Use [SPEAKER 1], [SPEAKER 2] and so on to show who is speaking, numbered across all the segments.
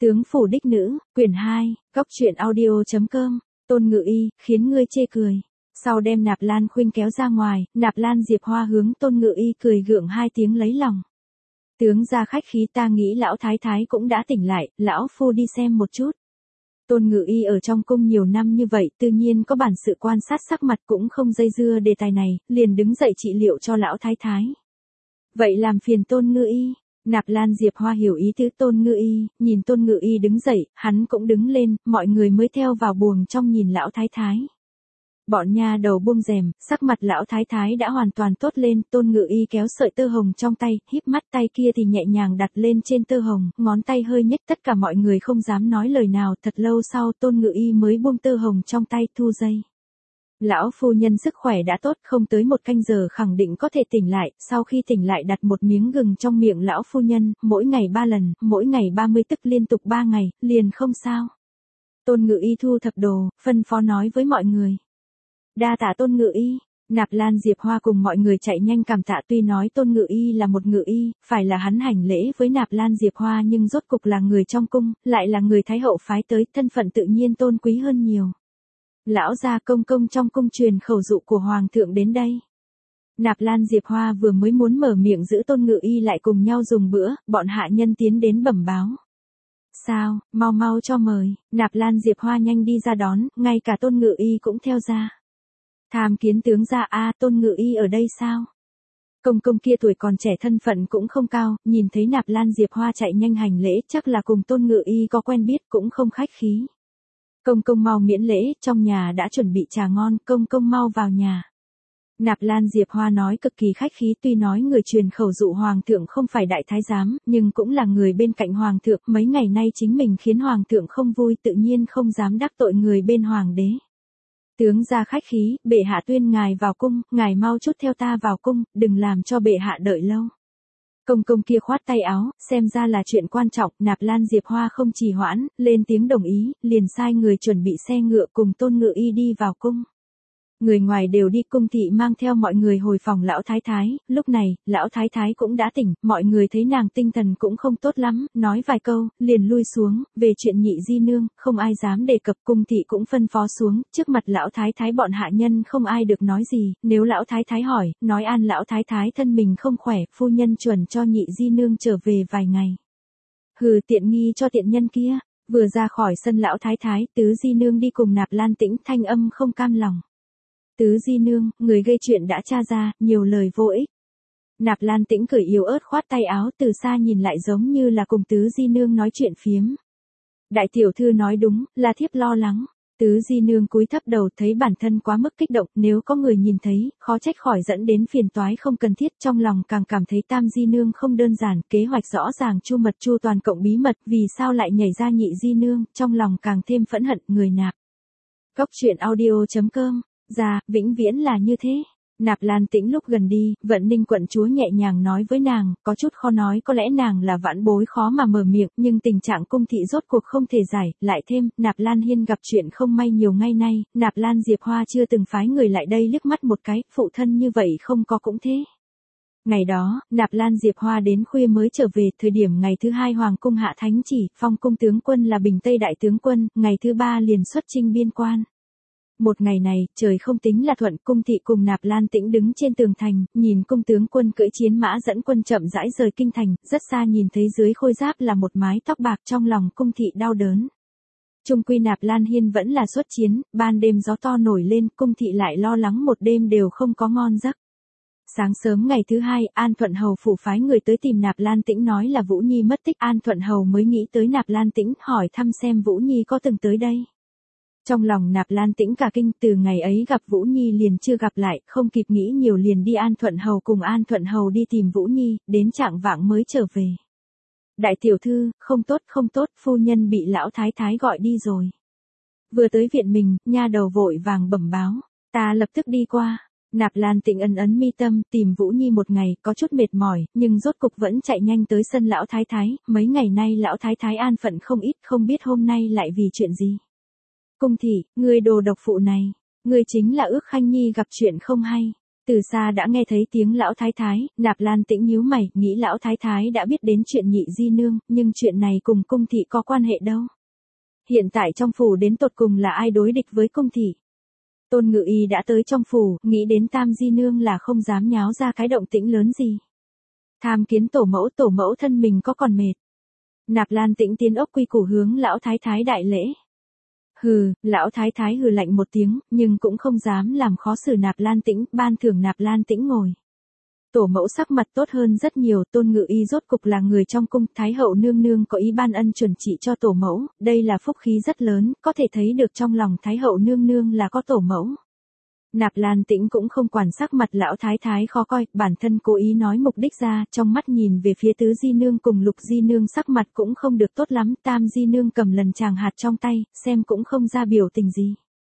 [SPEAKER 1] Tướng phủ đích nữ, quyển 2, góc truyện audio.com, Tôn Ngự Y, khiến ngươi chê cười. Sau đem Nạp Lan Khuynh kéo ra ngoài, Nạp Lan Diệp Hoa hướng Tôn Ngự Y cười gượng hai tiếng lấy lòng. Tướng ra khách khí, ta nghĩ lão thái thái cũng đã tỉnh lại, lão phu đi xem một chút. Tôn Ngự Y ở trong cung nhiều năm như vậy, tự nhiên có bản sự quan sát sắc mặt, cũng không dây dưa đề tài này, liền đứng dậy trị liệu cho lão thái thái. Vậy làm phiền Tôn Ngự Y. Nạp Lan Diệp Hoa hiểu ý tứ Tôn Ngự Y, nhìn Tôn Ngự Y đứng dậy, hắn cũng đứng lên, mọi người mới theo vào buồng trong nhìn lão thái thái. Bọn nha đầu buông rèm, sắc mặt lão thái thái đã hoàn toàn tốt lên, Tôn Ngự Y kéo sợi tơ hồng trong tay, híp mắt, tay kia thì nhẹ nhàng đặt lên trên tơ hồng, ngón tay hơi nhếch, tất cả mọi người không dám nói lời nào, thật lâu sau Tôn Ngự Y mới buông tơ hồng trong tay, thu dây. Lão phu nhân sức khỏe đã tốt, không tới 1 canh giờ khẳng định có thể tỉnh lại, sau khi tỉnh lại đặt một miếng gừng trong miệng lão phu nhân, mỗi ngày 3 lần, mỗi ngày 30 tức liên tục 3 ngày, liền không sao. Tôn Ngự Y thu thập đồ, phân phó nói với mọi người. Đa tạ Tôn Ngự Y. Nạp Lan Diệp Hoa cùng mọi người chạy nhanh cảm tạ, tuy nói Tôn Ngự Y là một ngự y, phải là hắn hành lễ với Nạp Lan Diệp Hoa, nhưng rốt cục là người trong cung, lại là người Thái hậu phái tới, thân phận tự nhiên tôn quý hơn nhiều. Lão gia công công trong cung truyền khẩu dụ của Hoàng thượng đến đây. Nạp Lan Diệp Hoa vừa mới muốn mở miệng giữ Tôn Ngự Y lại cùng nhau dùng bữa, bọn hạ nhân tiến đến bẩm báo. Sao, mau mau cho mời, Nạp Lan Diệp Hoa nhanh đi ra đón, ngay cả Tôn Ngự Y cũng theo ra. Tham kiến tướng gia, Tôn Ngự Y ở đây sao? Công công kia tuổi còn trẻ, thân phận cũng không cao, nhìn thấy Nạp Lan Diệp Hoa chạy nhanh hành lễ, chắc là cùng Tôn Ngự Y có quen biết, cũng không khách khí. Công công mau miễn lễ, trong nhà đã chuẩn bị trà ngon, công công mau vào nhà. Nạp Lan Diệp Hoa nói cực kỳ khách khí, tuy nói người truyền khẩu dụ Hoàng thượng không phải đại thái giám, nhưng cũng là người bên cạnh Hoàng thượng, mấy ngày nay chính mình khiến Hoàng thượng không vui, tự nhiên không dám đắc tội người bên Hoàng đế. Tướng gia khách khí, bệ hạ tuyên ngài vào cung, ngài mau chút theo ta vào cung, đừng làm cho bệ hạ đợi lâu. Công công kia khoát tay áo, xem ra là chuyện quan trọng, Nạp Lan Diệp Hoa không trì hoãn, lên tiếng đồng ý, liền sai người chuẩn bị xe ngựa cùng Tôn Ngự Y đi vào cung. Người ngoài đều đi, cung thị mang theo mọi người hồi phòng lão thái thái, lúc này, lão thái thái cũng đã tỉnh, mọi người thấy nàng tinh thần cũng không tốt lắm, nói vài câu, liền lui xuống, về chuyện nhị di nương, không ai dám đề cập, cung thị cũng phân phó xuống, trước mặt lão thái thái bọn hạ nhân không ai được nói gì, nếu lão thái thái hỏi, nói an lão thái thái thân mình không khỏe, phu nhân chuẩn cho nhị di nương trở về vài ngày. Hừ, tiện nghi cho tiện nhân kia. Vừa ra khỏi sân lão thái thái, tứ di nương đi cùng Nạp Lan Tĩnh, thanh âm không cam lòng. Tứ di nương, người gây chuyện đã tra ra, nhiều lời vô ích. Nạp Lan Tĩnh cười yếu ớt khoát tay áo, từ xa nhìn lại giống như là cùng tứ di nương nói chuyện phiếm. Đại tiểu thư nói đúng, là thiếp lo lắng. Tứ di nương cúi thấp đầu, thấy bản thân quá mức kích động, nếu có người nhìn thấy, khó trách khỏi dẫn đến phiền toái không cần thiết, trong lòng càng cảm thấy tam di nương không đơn giản, kế hoạch rõ ràng chu mật chu toàn cộng bí mật, vì sao lại nhảy ra nhị di nương, trong lòng càng thêm phẫn hận, người Nạp. Góc truyện audio.com. Dạ, vĩnh viễn là như thế. Nạp Lan Tĩnh lúc gần đi, Vận Ninh quận chúa nhẹ nhàng nói với nàng, có chút khó nói, có lẽ nàng là vãn bối khó mà mở miệng, nhưng tình trạng cung thị rốt cuộc không thể giải, lại thêm, Nạp Lan Hiên gặp chuyện không may nhiều ngày nay, Nạp Lan Diệp Hoa chưa từng phái người lại đây liếc mắt một cái, phụ thân như vậy không có cũng thế. Ngày đó, Nạp Lan Diệp Hoa đến khuya mới trở về, thời điểm ngày thứ 2 Hoàng cung hạ thánh chỉ, phong cung tướng quân là Bình Tây đại tướng quân, ngày thứ 3 liền xuất chinh biên quan. Một ngày này, trời không tính là thuận, cung thị cùng Nạp Lan Tĩnh đứng trên tường thành, nhìn cung tướng quân cưỡi chiến mã dẫn quân chậm rãi rời kinh thành, rất xa nhìn thấy dưới khôi giáp là một mái tóc bạc, trong lòng cung thị đau đớn. Trung quy Nạp Lan Hiên vẫn là xuất chiến, ban đêm gió to nổi lên, cung thị lại lo lắng một đêm đều không có ngon giấc. Sáng sớm ngày thứ 2, An Thuận Hầu phủ phái người tới tìm Nạp Lan Tĩnh nói là Vũ Nhi mất tích, An Thuận Hầu mới nghĩ tới Nạp Lan Tĩnh, hỏi thăm xem Vũ Nhi có từng tới đây. Trong lòng Nạp Lan Tĩnh cả kinh, từ ngày ấy gặp Vũ Nhi liền chưa gặp lại, không kịp nghĩ nhiều liền đi An Thuận Hầu cùng An Thuận Hầu đi tìm Vũ Nhi, đến trạng vạng mới trở về. Đại tiểu thư, không tốt, phu nhân bị lão thái thái gọi đi rồi. Vừa tới viện mình, nha đầu vội vàng bẩm báo, ta lập tức đi qua. Nạp Lan Tĩnh ấn mi tâm, tìm Vũ Nhi một ngày, có chút mệt mỏi, nhưng rốt cục vẫn chạy nhanh tới sân lão thái thái, mấy ngày nay lão thái thái an phận không ít, không biết hôm nay lại vì chuyện gì. Cung thị, ngươi đồ độc phụ này, ngươi chính là ước Khanh Nhi gặp chuyện không hay. Từ xa đã nghe thấy tiếng lão thái thái, Nạp Lan Tĩnh nhíu mày, nghĩ lão thái thái đã biết đến chuyện nhị di nương, nhưng chuyện này cùng cung thị có quan hệ đâu. Hiện tại trong phủ đến tột cùng là ai đối địch với cung thị? Tôn Ngự Y đã tới trong phủ, nghĩ đến tam di nương là không dám nháo ra cái động tĩnh lớn gì. Tham kiến tổ mẫu thân mình có còn mệt. Nạp Lan Tĩnh tiến ốc quy củ hướng lão thái thái đại lễ. Hừ, lão thái thái hừ lạnh một tiếng, nhưng cũng không dám làm khó xử Nạp Lan Tĩnh, ban thưởng Nạp Lan Tĩnh ngồi. Tổ mẫu sắc mặt tốt hơn rất nhiều, Tôn Ngự Y rốt cục là người trong cung, Thái hậu nương nương có ý ban ân chuẩn trị cho tổ mẫu, đây là phúc khí rất lớn, có thể thấy được trong lòng Thái hậu nương nương là có tổ mẫu. Nạp Lan Tĩnh cũng không quản sắc mặt lão thái thái khó coi, bản thân cố ý nói mục đích ra, trong mắt nhìn về phía tứ di nương cùng lục di nương sắc mặt cũng không được tốt lắm, tam di nương cầm lần tràng hạt trong tay, xem cũng không ra biểu tình gì.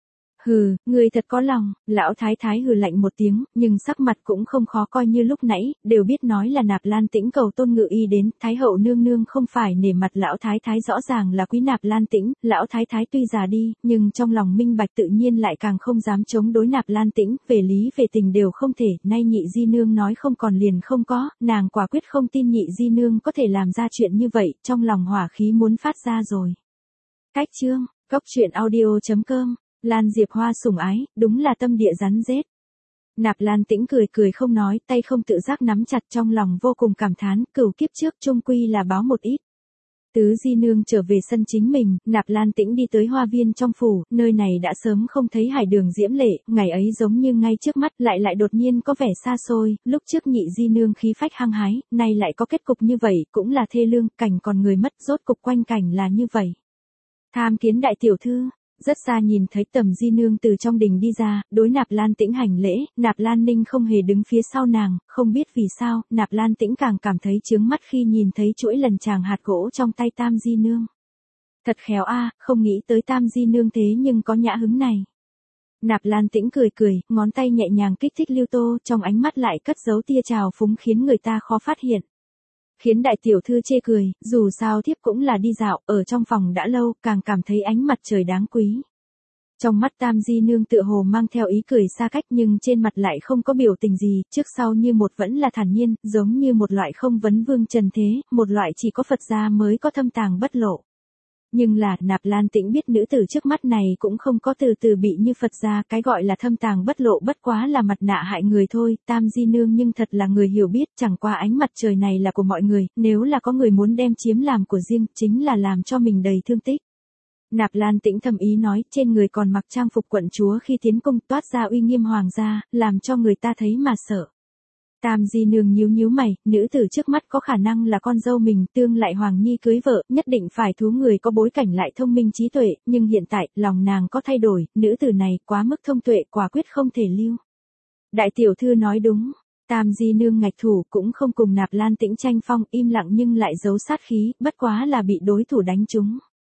[SPEAKER 1] Hừ, người thật có lòng, lão thái thái hừ lạnh một tiếng, nhưng sắc mặt cũng không khó coi như lúc nãy, đều biết nói là Nạp Lan Tĩnh cầu Tôn Ngự Y đến, Thái hậu nương nương không phải nể mặt lão thái thái rõ ràng là quý Nạp Lan Tĩnh, lão thái thái tuy già đi, nhưng trong lòng minh bạch tự nhiên lại càng không dám chống đối Nạp Lan Tĩnh, về lý về tình đều không thể, nay nhị di nương nói không còn liền không có, nàng quả quyết không tin nhị di nương có thể làm ra chuyện như vậy, trong lòng hỏa khí muốn phát ra rồi. Cách chương, cốc truyện audio.com. Lan Diệp Hoa sủng ái, đúng là tâm địa rắn rết. Nạp Lan Tĩnh cười không nói, tay không tự giác nắm chặt, trong lòng vô cùng cảm thán, cửu kiếp trước chung quy là báo một ít. Tứ di nương trở về sân chính mình, Nạp Lan Tĩnh đi tới hoa viên trong phủ, nơi này đã sớm không thấy hải đường diễm lệ, ngày ấy giống như ngay trước mắt, lại đột nhiên có vẻ xa xôi, lúc trước nhị di nương khí phách hăng hái, nay lại có kết cục như vậy, cũng là thê lương, cảnh còn người mất, rốt cục quanh cảnh là như vậy. Tham kiến đại tiểu thư. Rất xa nhìn thấy Tầm di nương từ trong đình đi ra, đối Nạp Lan Tĩnh hành lễ, Nạp Lan Ninh không hề đứng phía sau nàng, không biết vì sao, Nạp Lan Tĩnh càng cảm thấy chướng mắt khi nhìn thấy chuỗi lần tràng hạt gỗ trong tay tam di nương. Thật khéo a, không nghĩ tới tam di nương thế nhưng có nhã hứng này. Nạp Lan Tĩnh cười, ngón tay nhẹ nhàng kích thích lưu tô, trong ánh mắt lại cất giấu tia trào phúng khiến người ta khó phát hiện. Khiến đại tiểu thư chê cười, dù sao thiếp cũng là đi dạo, ở trong phòng đã lâu, càng cảm thấy ánh mặt trời đáng quý. Trong mắt tam di nương tựa hồ mang theo ý cười xa cách nhưng trên mặt lại không có biểu tình gì, trước sau như một vẫn là thản nhiên, giống như một loại không vấn vương trần thế, một loại chỉ có Phật gia mới có thâm tàng bất lộ. Nhưng là, Nạp Lan Tĩnh biết nữ tử trước mắt này cũng không có từ bị như Phật gia, cái gọi là thâm tàng bất lộ bất quá là mặt nạ hại người thôi, tam di nương nhưng thật là người hiểu biết, chẳng qua ánh mặt trời này là của mọi người, nếu là có người muốn đem chiếm làm của riêng, chính là làm cho mình đầy thương tích. Nạp Lan Tĩnh thầm ý nói, trên người còn mặc trang phục quận chúa khi tiến cung toát ra uy nghiêm hoàng gia, làm cho người ta thấy mà sợ. Tam di nương nhíu mày, nữ tử trước mắt có khả năng là con dâu mình, tương lại hoàng nhi cưới vợ, nhất định phải thú người có bối cảnh lại thông minh trí tuệ, nhưng hiện tại, lòng nàng có thay đổi, nữ tử này quá mức thông tuệ, quả quyết không thể lưu. Đại tiểu thư nói đúng, tam di nương ngạch thủ cũng không cùng Nạp Lan Tĩnh tranh phong, im lặng nhưng lại giấu sát khí, bất quá là bị đối thủ đánh trúng.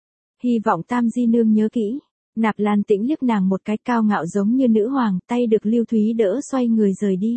[SPEAKER 1] Hy vọng tam di nương nhớ kỹ. Nạp Lan Tĩnh liếc nàng một cái, cao ngạo giống như nữ hoàng, tay được Lưu Thúy đỡ xoay người rời đi.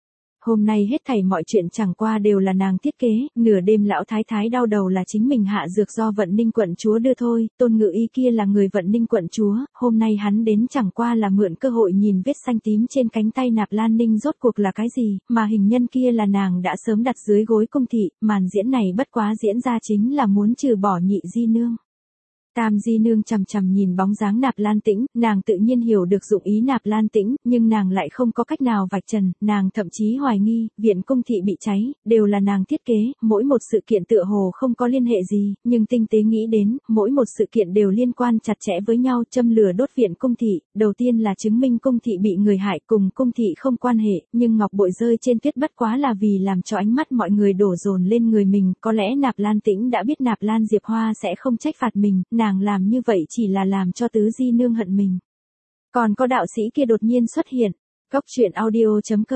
[SPEAKER 1] Hôm nay hết thảy mọi chuyện chẳng qua đều là nàng thiết kế, nửa đêm lão thái thái đau đầu là chính mình hạ dược do Vận Ninh quận chúa đưa thôi, Tôn Ngự Y kia là người Vận Ninh quận chúa, hôm nay hắn đến chẳng qua là mượn cơ hội nhìn vết xanh tím trên cánh tay Nạp Lan Ninh rốt cuộc là cái gì, mà hình nhân kia là nàng đã sớm đặt dưới gối cung thị, màn diễn này bất quá diễn ra chính là muốn trừ bỏ nhị di nương. Tam di nương chằm chằm nhìn bóng dáng Nạp Lan Tĩnh, nàng tự nhiên hiểu được dụng ý Nạp Lan Tĩnh, nhưng nàng lại không có cách nào vạch trần, nàng thậm chí hoài nghi, viện cung thị bị cháy, đều là nàng thiết kế, mỗi một sự kiện tựa hồ không có liên hệ gì, nhưng tinh tế nghĩ đến, mỗi một sự kiện đều liên quan chặt chẽ với nhau, châm lửa đốt viện cung thị, đầu tiên là chứng minh cung thị bị người hại, cùng cung thị không quan hệ, nhưng ngọc bội rơi trên tuyết bất quá là vì làm cho ánh mắt mọi người đổ dồn lên người mình, có lẽ Nạp Lan Tĩnh đã biết Nạp Lan Diệp Hoa sẽ không trách phạt mình, nàng làm như vậy chỉ là làm cho tứ di nương hận mình. Còn có đạo sĩ kia đột nhiên xuất hiện. Cốc truyện audio.com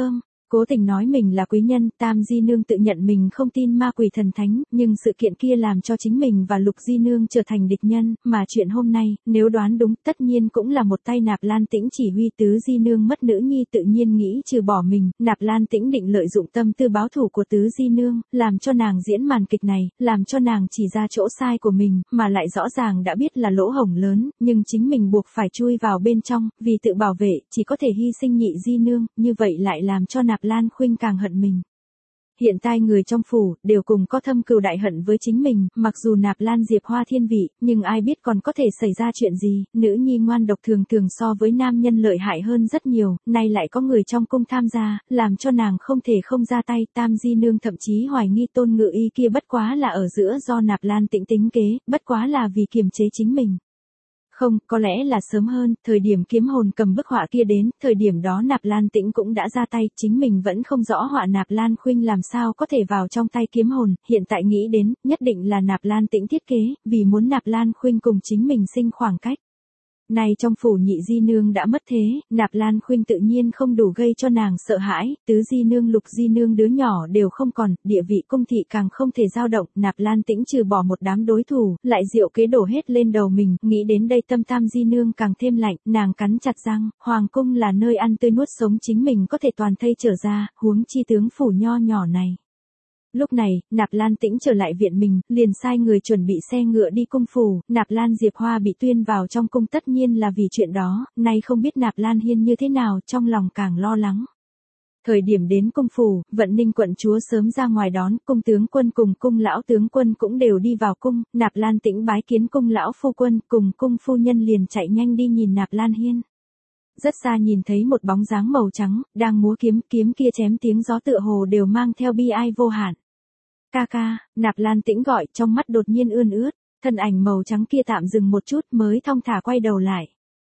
[SPEAKER 1] Cố tình nói mình là quý nhân, Tam Di Nương tự nhận mình không tin ma quỷ thần thánh, nhưng sự kiện kia làm cho chính mình và Lục Di Nương trở thành địch nhân, mà chuyện hôm nay, nếu đoán đúng, tất nhiên cũng là một tay Nạp Lan Tĩnh chỉ huy Tứ Di Nương mất nữ nhi tự nhiên nghĩ trừ bỏ mình, Nạp Lan Tĩnh định lợi dụng tâm tư báo thù của Tứ Di Nương, làm cho nàng diễn màn kịch này, làm cho nàng chỉ ra chỗ sai của mình, mà lại rõ ràng đã biết là lỗ hổng lớn, nhưng chính mình buộc phải chui vào bên trong, vì tự bảo vệ, chỉ có thể hy sinh Nhị Di Nương, như vậy lại làm cho Nạp Lan Khuynh càng hận mình. Hiện tại người trong phủ đều cùng có thâm cừu đại hận với chính mình, mặc dù Nạp Lan Diệp Hoa thiên vị, nhưng ai biết còn có thể xảy ra chuyện gì, nữ nhi ngoan độc thường thường so với nam nhân lợi hại hơn rất nhiều, nay lại có người trong cung tham gia, làm cho nàng không thể không ra tay, Tam Di Nương thậm chí hoài nghi Tôn Ngự Y kia bất quá là ở giữa do Nạp Lan Tĩnh tính kế, bất quá là vì kiềm chế chính mình. Không, có lẽ là sớm hơn, thời điểm kiếm hồn cầm bức họa kia đến, thời điểm đó Nạp Lan Tĩnh cũng đã ra tay, chính mình vẫn không rõ họa Nạp Lan Khuynh làm sao có thể vào trong tay kiếm hồn, hiện tại nghĩ đến, nhất định là Nạp Lan Tĩnh thiết kế, vì muốn Nạp Lan Khuynh cùng chính mình sinh khoảng cách. Này trong phủ Nhị Di Nương đã mất thế, Nạp Lan Khuynh tự nhiên không đủ gây cho nàng sợ hãi, Tứ Di Nương Lục Di Nương đứa nhỏ đều không còn, địa vị cung thị càng không thể dao động, Nạp Lan Tĩnh trừ bỏ một đám đối thủ, lại diệu kế đổ hết lên đầu mình, nghĩ đến đây tâm Tam Di Nương càng thêm lạnh, nàng cắn chặt răng, hoàng cung là nơi ăn tươi nuốt sống chính mình có thể toàn thây trở ra, huống chi tướng phủ nho nhỏ này. Lúc này, Nạp Lan Tĩnh trở lại viện mình, liền sai người chuẩn bị xe ngựa đi cung phủ, Nạp Lan Diệp Hoa bị tuyên vào trong cung tất nhiên là vì chuyện đó, nay không biết Nạp Lan Hiên như thế nào, trong lòng càng lo lắng. Thời điểm đến cung phủ, Vận Ninh quận chúa sớm ra ngoài đón, cung tướng quân cùng cung lão tướng quân cũng đều đi vào cung, Nạp Lan Tĩnh bái kiến cung lão phu quân, cùng cung phu nhân liền chạy nhanh đi nhìn Nạp Lan Hiên. Rất xa nhìn thấy một bóng dáng màu trắng, đang múa kiếm, kiếm kia chém tiếng gió tựa hồ đều mang theo bi ai vô hạn. Ca ca, Nạp Lan Tĩnh gọi, trong mắt đột nhiên ươn ướt, thân ảnh màu trắng kia tạm dừng một chút mới thong thả quay đầu lại.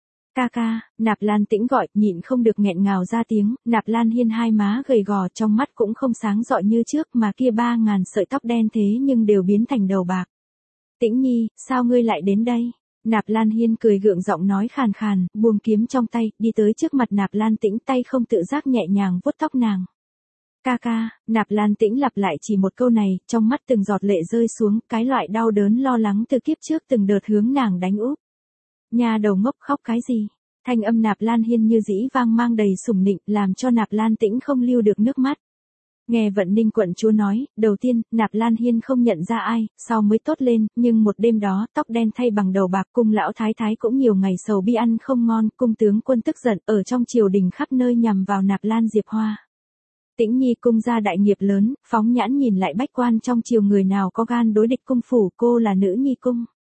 [SPEAKER 1] Ca ca, Nạp Lan Tĩnh gọi, nhịn không được nghẹn ngào ra tiếng, Nạp Lan Hiên hai má gầy gò trong mắt cũng không sáng rọi như trước mà kia 3.000 sợi tóc đen thế nhưng đều biến thành đầu bạc. Tĩnh Nhi, sao ngươi lại đến đây? Nạp Lan Hiên cười gượng giọng nói khàn khàn, buông kiếm trong tay, đi tới trước mặt Nạp Lan Tĩnh, tay không tự giác nhẹ nhàng vuốt tóc nàng. Ca ca, Nạp Lan Tĩnh lặp lại chỉ một câu này, trong mắt từng giọt lệ rơi xuống, cái loại đau đớn lo lắng từ kiếp trước từng đợt hướng nàng đánh úp. Nhà đầu ngốc khóc cái gì? Thanh âm Nạp Lan Hiên như dĩ vang mang đầy sủng nịnh, làm cho Nạp Lan Tĩnh không lưu được nước mắt. Nghe Vận Ninh quận chúa nói, đầu tiên, Nạp Lan Hiên không nhận ra ai, sau mới tốt lên, nhưng một đêm đó, tóc đen thay bằng đầu bạc, cung lão thái thái cũng nhiều ngày sầu bi ăn không ngon, cung tướng quân tức giận, ở trong triều đình khắp nơi nhằm vào Nạp Lan Diệp Hoa. Tĩnh Nhi cung gia đại nghiệp lớn, phóng nhãn nhìn lại bách quan trong triều người nào có gan đối địch cung phủ, cô là nữ nhi cung.